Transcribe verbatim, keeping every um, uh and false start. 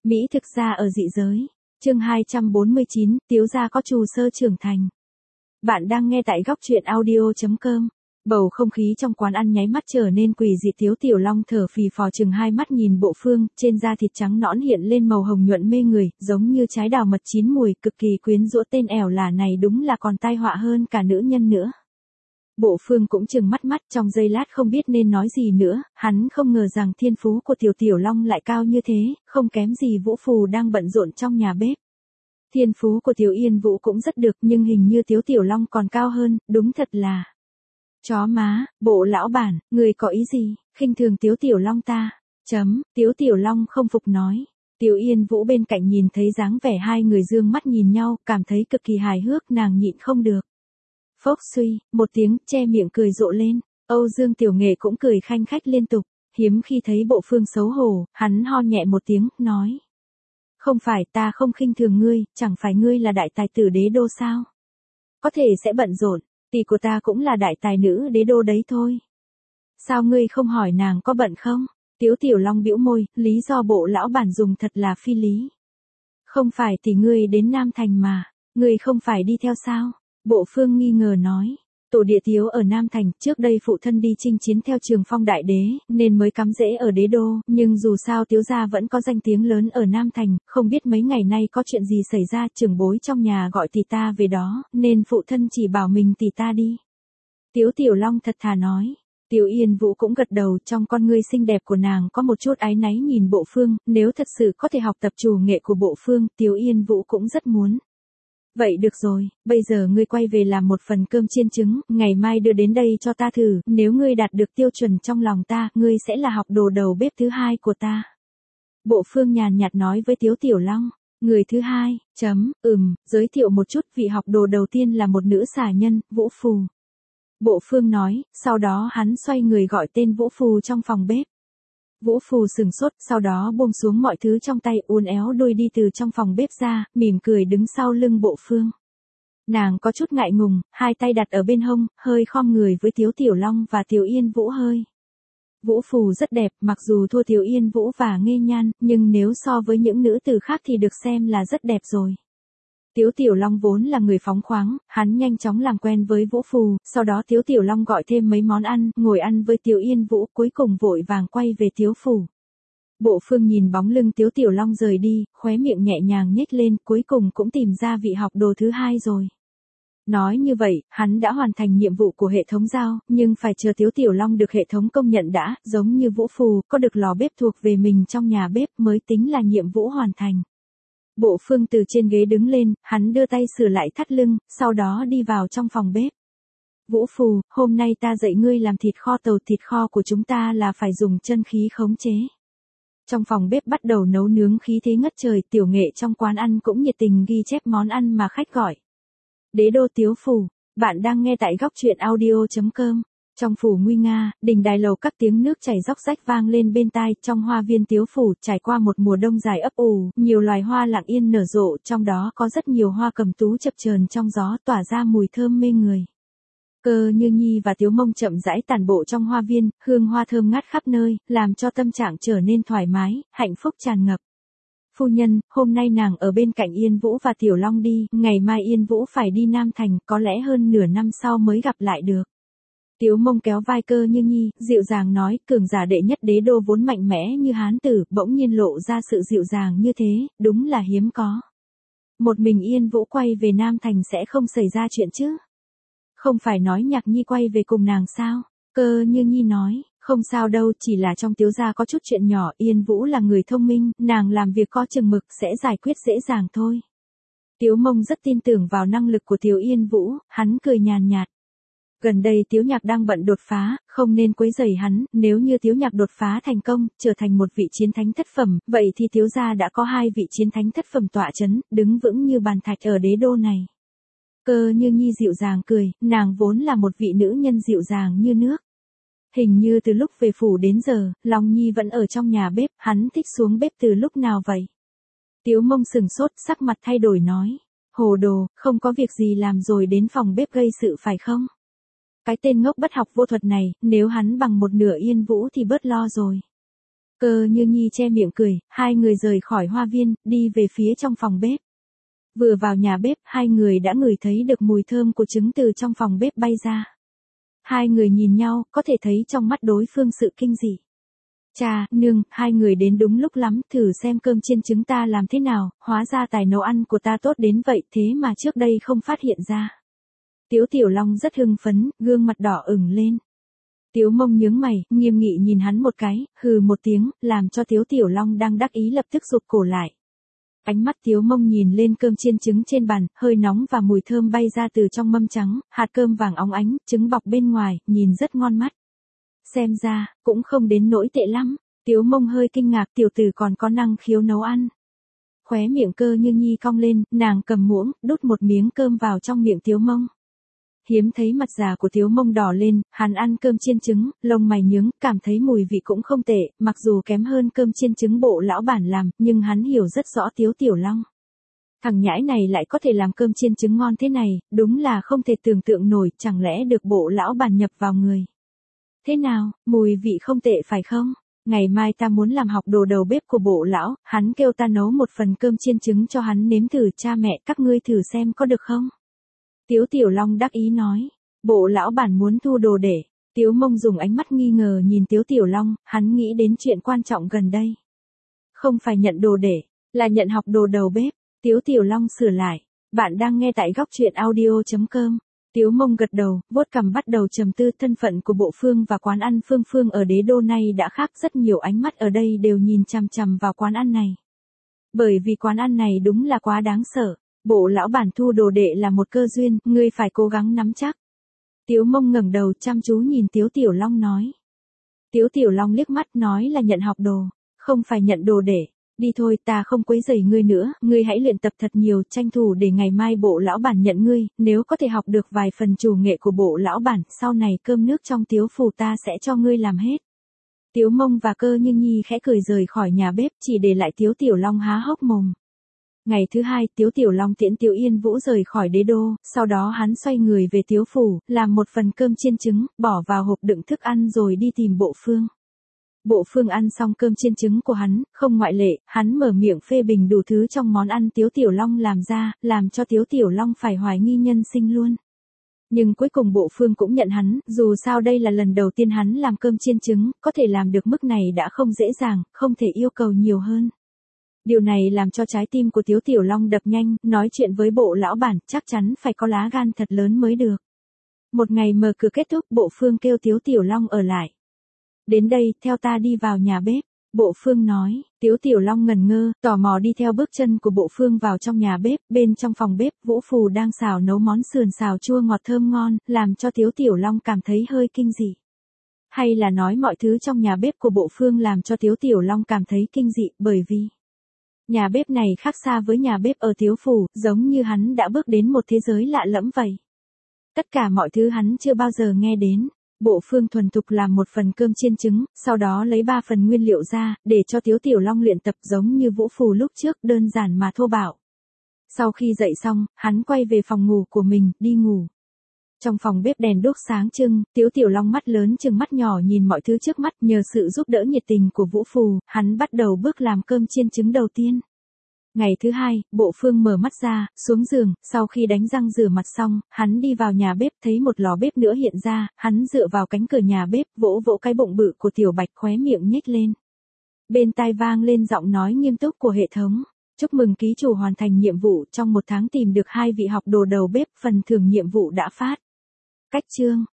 Mỹ thực ra ở dị giới. Chương hai trăm bốn mươi chín, Tiếu gia có trù sơ trưởng thành. Bạn đang nghe tại góc truyện audio chấm com. Bầu không khí trong quán ăn nháy mắt trở nên quỷ dị. Tiếu Tiểu Long thở phì phò chừng hai mắt nhìn Bộ Phương, trên da thịt trắng nõn hiện lên màu hồng nhuận mê người, giống như trái đào mật chín mùi, cực kỳ quyến rũ. Tên ẻo lả này đúng là còn tai họa hơn cả nữ nhân nữa. Bộ Phương cũng chừng mắt mắt, trong giây lát không biết nên nói gì nữa, hắn không ngờ rằng thiên phú của Tiểu Tiểu Long lại cao như thế, không kém gì Vũ Phù đang bận rộn trong nhà bếp. Thiên phú của Tiểu Yên Vũ cũng rất được, nhưng hình như Tiếu Tiểu Long còn cao hơn, đúng thật là chó má. Bộ lão bản, người có ý gì, khinh thường Tiếu Tiểu Long ta? Chấm, Tiếu Tiểu Long không phục nói. Tiểu Yên Vũ bên cạnh nhìn thấy dáng vẻ hai người dương mắt nhìn nhau, cảm thấy cực kỳ hài hước, nàng nhịn không được. Phốc suy, một tiếng, che miệng cười rộ lên. Âu Dương Tiểu Nghệ cũng cười khanh khách liên tục, hiếm khi thấy Bộ Phương xấu hổ, hắn ho nhẹ một tiếng, nói. Không phải, ta không khinh thường ngươi, chẳng phải ngươi là đại tài tử đế đô sao? Có thể sẽ bận rộn, tỷ của ta cũng là đại tài nữ đế đô đấy thôi. Sao ngươi không hỏi nàng có bận không? Tiếu Tiểu Long bĩu môi, lý do bộ lão bản dùng thật là phi lý. Không phải tỷ ngươi đến Nam Thành mà, ngươi không phải đi theo sao? Bộ Phương nghi ngờ nói. Tổ địa Tiếu ở Nam Thành, trước đây phụ thân đi chinh chiến theo Trường Phong đại đế, nên mới cắm rễ ở đế đô, nhưng dù sao Tiếu gia vẫn có danh tiếng lớn ở Nam Thành, không biết mấy ngày nay có chuyện gì xảy ra, trưởng bối trong nhà gọi tỷ ta về đó, nên phụ thân chỉ bảo mình tỷ ta đi. Tiếu Tiểu Long thật thà nói. Tiểu Yên Vũ cũng gật đầu, trong con ngươi xinh đẹp của nàng có một chút áy náy nhìn Bộ Phương, nếu thật sự có thể học tập trù nghệ của Bộ Phương, Tiểu Yên Vũ cũng rất muốn. Vậy được rồi, bây giờ ngươi quay về làm một phần cơm chiên trứng, ngày mai đưa đến đây cho ta thử, nếu ngươi đạt được tiêu chuẩn trong lòng ta, ngươi sẽ là học đồ đầu bếp thứ hai của ta. Bộ Phương nhàn nhạt nói với Tiếu Tiểu Long, người thứ hai, chấm, ừm, giới thiệu một chút, vị học đồ đầu tiên là một nữ xà nhân, Vũ Phù. Bộ Phương nói, sau đó hắn xoay người gọi tên Vũ Phù trong phòng bếp. Vũ Phù sừng sốt, sau đó buông xuống mọi thứ trong tay, uốn éo đuôi đi từ trong phòng bếp ra, mỉm cười đứng sau lưng Bộ Phương. Nàng có chút ngại ngùng, hai tay đặt ở bên hông, hơi khom người với Tiếu Tiểu Long và Tiểu Yên Vũ hơi. Vũ Phù rất đẹp, mặc dù thua Tiểu Yên Vũ và Nghê Nhan, nhưng nếu so với những nữ tử khác thì được xem là rất đẹp rồi. Tiếu Tiểu Long vốn là người phóng khoáng, hắn nhanh chóng làm quen với Vũ Phù, sau đó Tiếu Tiểu Long gọi thêm mấy món ăn, ngồi ăn với Tiểu Yên Vũ, cuối cùng vội vàng quay về Tiếu Phủ. Bộ Phương nhìn bóng lưng Tiếu Tiểu Long rời đi, khóe miệng nhẹ nhàng nhếch lên, cuối cùng cũng tìm ra vị học đồ thứ hai rồi. Nói như vậy, hắn đã hoàn thành nhiệm vụ của hệ thống giao, nhưng phải chờ Tiếu Tiểu Long được hệ thống công nhận đã, giống như Vũ Phù, có được lò bếp thuộc về mình trong nhà bếp mới tính là nhiệm vụ hoàn thành. Bộ Phương từ trên ghế đứng lên, hắn đưa tay sửa lại thắt lưng, sau đó đi vào trong phòng bếp. Vũ Phù, hôm nay ta dạy ngươi làm thịt kho tàu, thịt kho của chúng ta là phải dùng chân khí khống chế. Trong phòng bếp bắt đầu nấu nướng, khí thế ngất trời, tiểu nghệ trong quán ăn cũng nhiệt tình ghi chép món ăn mà khách gọi. Đế đô Tiếu Phủ, bạn đang nghe tại góc truyện audio chấm com. Trong phủ nguy nga, đình đài lầu các tiếng nước chảy róc rách vang lên bên tai, trong hoa viên Tiếu Phủ trải qua một mùa đông dài ấp ủ, nhiều loài hoa lặng yên nở rộ, trong đó có rất nhiều hoa cẩm tú chập chờn trong gió tỏa ra mùi thơm mê người. Cơ Như Nhi và Tiếu Mông chậm rãi tản bộ trong hoa viên, hương hoa thơm ngát khắp nơi, làm cho tâm trạng trở nên thoải mái, hạnh phúc tràn ngập. Phu nhân, hôm nay nàng ở bên cạnh Yên Vũ và Tiểu Long đi, ngày mai Yên Vũ phải đi Nam Thành, có lẽ hơn nửa năm sau mới gặp lại được. Tiếu Mông kéo vai Cơ Như Nhi, dịu dàng nói, cường giả đệ nhất đế đô vốn mạnh mẽ như hán tử, bỗng nhiên lộ ra sự dịu dàng như thế, đúng là hiếm có. Một mình Yên Vũ quay về Nam Thành sẽ không xảy ra chuyện chứ? Không phải nói Nhạc Nhi quay về cùng nàng sao? Cơ Như Nhi nói, không sao đâu, chỉ là trong Tiếu gia có chút chuyện nhỏ, Yên Vũ là người thông minh, nàng làm việc có chừng mực sẽ giải quyết dễ dàng thôi. Tiếu Mông rất tin tưởng vào năng lực của Tiểu Yên Vũ, hắn cười nhàn nhạt. Gần đây Tiếu Nhạc đang bận đột phá, không nên quấy rầy hắn, nếu như Tiếu Nhạc đột phá thành công, trở thành một vị chiến thánh thất phẩm, vậy thì Tiếu gia đã có hai vị chiến thánh thất phẩm tọa chấn, đứng vững như bàn thạch ở đế đô này. Cơ Như Nhi dịu dàng cười, nàng vốn là một vị nữ nhân dịu dàng như nước. Hình như từ lúc về phủ đến giờ, Long Nhi vẫn ở trong nhà bếp, hắn thích xuống bếp từ lúc nào vậy? Tiếu Mông sừng sốt, sắc mặt thay đổi nói, hồ đồ, không có việc gì làm rồi đến phòng bếp gây sự phải không? Cái tên ngốc bất học vô thuật này, nếu hắn bằng một nửa Yên Vũ thì bớt lo rồi. Cơ Như Nhi che miệng cười, hai người rời khỏi hoa viên, đi về phía trong phòng bếp. Vừa vào nhà bếp, hai người đã ngửi thấy được mùi thơm của trứng từ trong phòng bếp bay ra. Hai người nhìn nhau, có thể thấy trong mắt đối phương sự kinh dị. Cha, nương, hai người đến đúng lúc lắm, thử xem cơm chiên trứng ta làm thế nào, hóa ra tài nấu ăn của ta tốt đến vậy thế mà trước đây không phát hiện ra. Tiếu Tiểu Long rất hưng phấn, gương mặt đỏ ửng lên. Tiếu Mông nhướng mày, nghiêm nghị nhìn hắn một cái, hừ một tiếng, làm cho Tiếu Tiểu Long đang đắc ý lập tức rụt cổ lại. Ánh mắt Tiếu Mông nhìn lên cơm chiên trứng trên bàn, hơi nóng và mùi thơm bay ra từ trong mâm trắng, hạt cơm vàng óng ánh, trứng bọc bên ngoài, nhìn rất ngon mắt. Xem ra, cũng không đến nỗi tệ lắm. Tiếu Mông hơi kinh ngạc, tiểu tử còn có năng khiếu nấu ăn. Khóe miệng Cơ Như Nhi cong lên, nàng cầm muỗng, đút một miếng cơm vào trong miệng Tiếu Mông. Hiếm thấy mặt già của Tiếu Mông đỏ lên, hắn ăn cơm chiên trứng, lông mày nhướng, cảm thấy mùi vị cũng không tệ, mặc dù kém hơn cơm chiên trứng bộ lão bản làm, nhưng hắn hiểu rất rõ Tiếu Tiểu Long. Thằng nhãi này lại có thể làm cơm chiên trứng ngon thế này, đúng là không thể tưởng tượng nổi, chẳng lẽ được bộ lão bản nhập vào người. Thế nào, mùi vị không tệ phải không? Ngày mai ta muốn làm học đồ đầu bếp của bộ lão, hắn kêu ta nấu một phần cơm chiên trứng cho hắn nếm thử, cha mẹ các ngươi thử xem có được không? Tiếu Tiểu Long đắc ý nói, bộ lão bản muốn thu đồ để. Tiếu Mông dùng ánh mắt nghi ngờ nhìn Tiếu Tiểu Long, hắn nghĩ đến chuyện quan trọng gần đây. Không phải nhận đồ để, là nhận học đồ đầu bếp. Tiếu Tiểu Long sửa lại, bạn đang nghe tại góc truyện audio chấm com. Tiếu Mông gật đầu, vuốt cằm bắt đầu trầm tư, thân phận của bộ Phương và quán ăn Phương Phương ở đế đô này đã khác, rất nhiều ánh mắt ở đây đều nhìn chằm chằm vào quán ăn này. Bởi vì quán ăn này đúng là quá đáng sợ, bộ lão bản thu đồ đệ là một cơ duyên, ngươi phải cố gắng nắm chắc. Tiếu Mông ngẩng đầu chăm chú nhìn Tiếu Tiểu Long nói. Tiếu Tiểu Long liếc mắt nói là nhận học đồ, không phải nhận đồ đệ. Đi thôi, ta không quấy rầy ngươi nữa, ngươi hãy luyện tập thật nhiều, tranh thủ để ngày mai bộ lão bản nhận ngươi, nếu có thể học được vài phần chủ nghệ của bộ lão bản, sau này cơm nước trong Tiếu phủ ta sẽ cho ngươi làm hết. Tiếu Mông và Cơ Như Nhi khẽ cười rời khỏi nhà bếp, chỉ để lại Tiếu Tiểu Long há hốc mồm. Ngày thứ hai, Tiếu Tiểu Long tiễn Tiếu Yên Vũ rời khỏi đế đô, sau đó hắn xoay người về Tiếu phủ, làm một phần cơm chiên trứng, bỏ vào hộp đựng thức ăn rồi đi tìm bộ Phương. Bộ Phương ăn xong cơm chiên trứng của hắn, không ngoại lệ, hắn mở miệng phê bình đủ thứ trong món ăn Tiếu Tiểu Long làm ra, làm cho Tiếu Tiểu Long phải hoài nghi nhân sinh luôn. Nhưng cuối cùng bộ Phương cũng nhận hắn, dù sao đây là lần đầu tiên hắn làm cơm chiên trứng, có thể làm được mức này đã không dễ dàng, không thể yêu cầu nhiều hơn. Điều này làm cho trái tim của Tiếu Tiểu Long đập nhanh, nói chuyện với bộ lão bản, chắc chắn phải có lá gan thật lớn mới được. Một ngày mở cửa kết thúc, bộ Phương kêu Tiếu Tiểu Long ở lại. Đến đây, theo ta đi vào nhà bếp. Bộ Phương nói, Tiếu Tiểu Long ngần ngơ, tò mò đi theo bước chân của bộ Phương vào trong nhà bếp, bên trong phòng bếp, Vũ Phù đang xào nấu món sườn xào chua ngọt thơm ngon, làm cho Tiếu Tiểu Long cảm thấy hơi kinh dị. Hay là nói mọi thứ trong nhà bếp của bộ Phương làm cho Tiếu Tiểu Long cảm thấy kinh dị, bởi vì nhà bếp này khác xa với nhà bếp ở Tiếu phủ, giống như hắn đã bước đến một thế giới lạ lẫm vậy. Tất cả mọi thứ hắn chưa bao giờ nghe đến. Bộ Phương thuần thục làm một phần cơm chiên trứng, sau đó lấy ba phần nguyên liệu ra, để cho Tiếu Tiểu Long luyện tập giống như Vũ Phù lúc trước, đơn giản mà thô bạo. Sau khi dậy xong, hắn quay về phòng ngủ của mình, đi ngủ. Trong phòng bếp đèn đuốc sáng trưng, Tiếu Tiểu Long mắt lớn chừng mắt nhỏ nhìn mọi thứ trước mắt, nhờ sự giúp đỡ nhiệt tình của Vũ Phù, hắn bắt đầu bước làm cơm chiên trứng đầu tiên. Ngày thứ hai, bộ Phương mở mắt ra, xuống giường, sau khi đánh răng rửa mặt xong, hắn đi vào nhà bếp, thấy một lò bếp nữa hiện ra, hắn dựa vào cánh cửa nhà bếp, vỗ vỗ cái bụng bự của Tiểu Bạch, khóe miệng nhếch lên. Bên tai vang lên giọng nói nghiêm túc của hệ thống. Chúc mừng ký chủ hoàn thành nhiệm vụ, trong một tháng tìm được hai vị học đồ đầu bếp, phần thưởng nhiệm vụ đã phát. Cách chương